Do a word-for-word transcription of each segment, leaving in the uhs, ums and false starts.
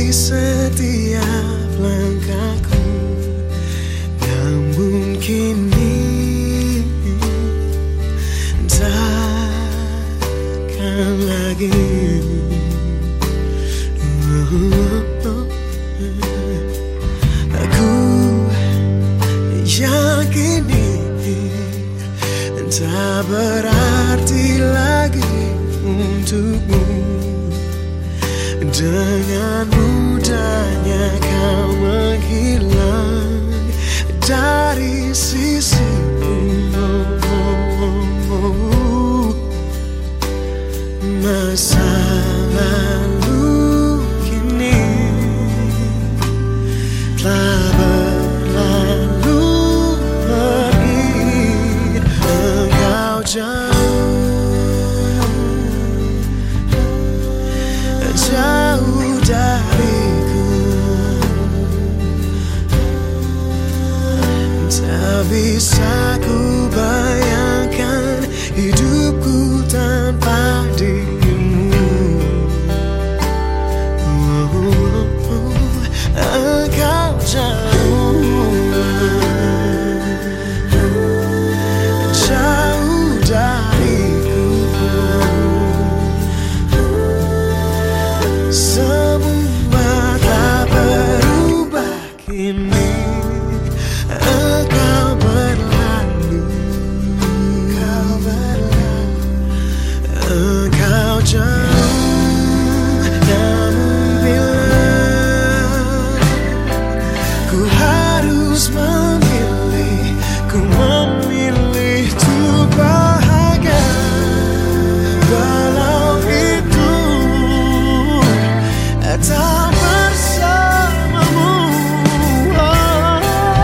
setiap langkahku, namun kini takkan lagi. Aku yakini tak berarti lagi untukmu. Dengan mudahnya kau menghilang dari sisiku. Masa lalu kini telah berlalu pergi. Engkau jauh, jauh dariku. Tak bisa ku bayangkan hidupku tanpa dirimu. Engkau jauh, jauh dariku. Semua tak berubah kini. Engkau berlalu, engkau berlalu. Engkau jauh, namun bila ku harus memilih, ku memilih untuk bahagia. Walau itu tak bersamamu. Oh,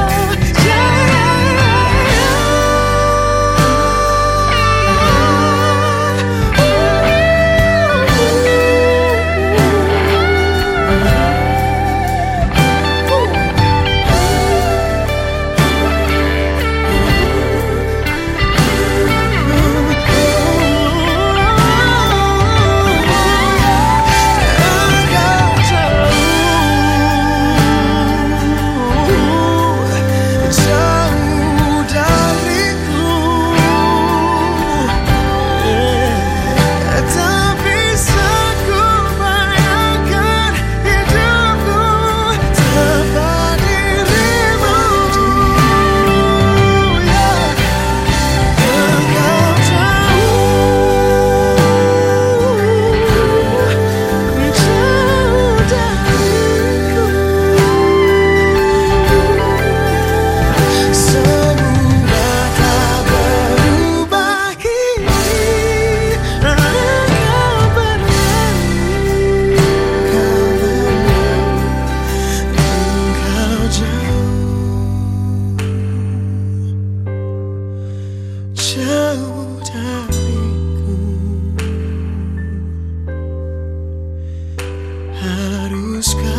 jauh dariku. Haruskah